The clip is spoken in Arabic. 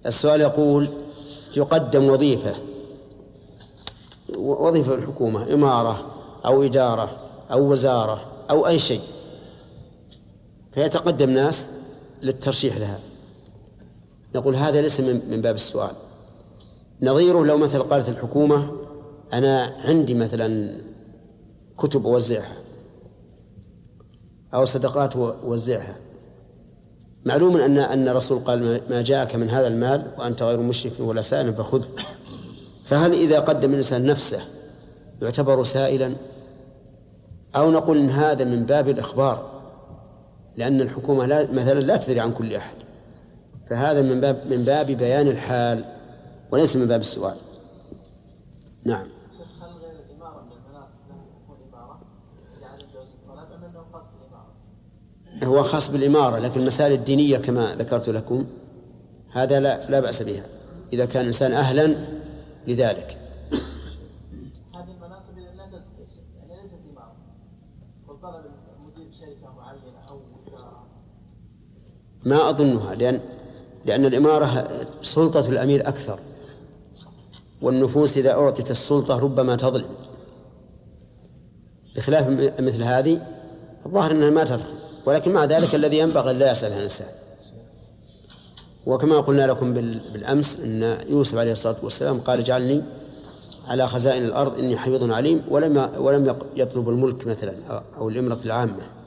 السؤال يقول: يقدم وظيفة الحكومة، إمارة أو إدارة أو وزارة أو أي شيء، فيتقدم ناس للترشيح لها، نقول هذا ليس من باب السؤال. نظيره لو مثل قالت الحكومة: أنا عندي مثلا كتب أوزعها أو صدقات أوزعها، معلوم أن الرسول قال: ما جاءك من هذا المال وأنت غير مشرك ولا سائل فخذه. فهل إذا قدم الإنسان نفسه يعتبر سائلا، أو نقول إن هذا من باب الإخبار، لأن الحكومة مثلا لا تدري عن كل أحد، فهذا من باب بيان الحال وليس من باب السؤال. نعم. هل غير الإمارة من المناصب له تكون إمارة يعني جواز الطلب أم أنه خاص بالإمارة؟ هو خاص بالإمارة، لكن المسائل الدينية كما ذكرت لكم هذا لا بأس بها إذا كان الإنسان أهلا لذلك. هذه المناصب يعني ليست إمارة، وطلب مدير شركة معينة أو وزارة ما أظنها، لأن الإمارة سلطة الأمير أكثر، والنفوس إذا أعطت السلطة ربما تظلم، بخلاف مثل هذه الظاهر أنها ما تدخل. ولكن مع ذلك الذي ينبغي لا يسألها الإنسان. وكما قلنا لكم بالأمس أن يوسف عليه الصلاة والسلام قال: اجعلني على خزائن الأرض إني حفيظ عليم، ولم يطلب الملك مثلا أو الإمرة العامة.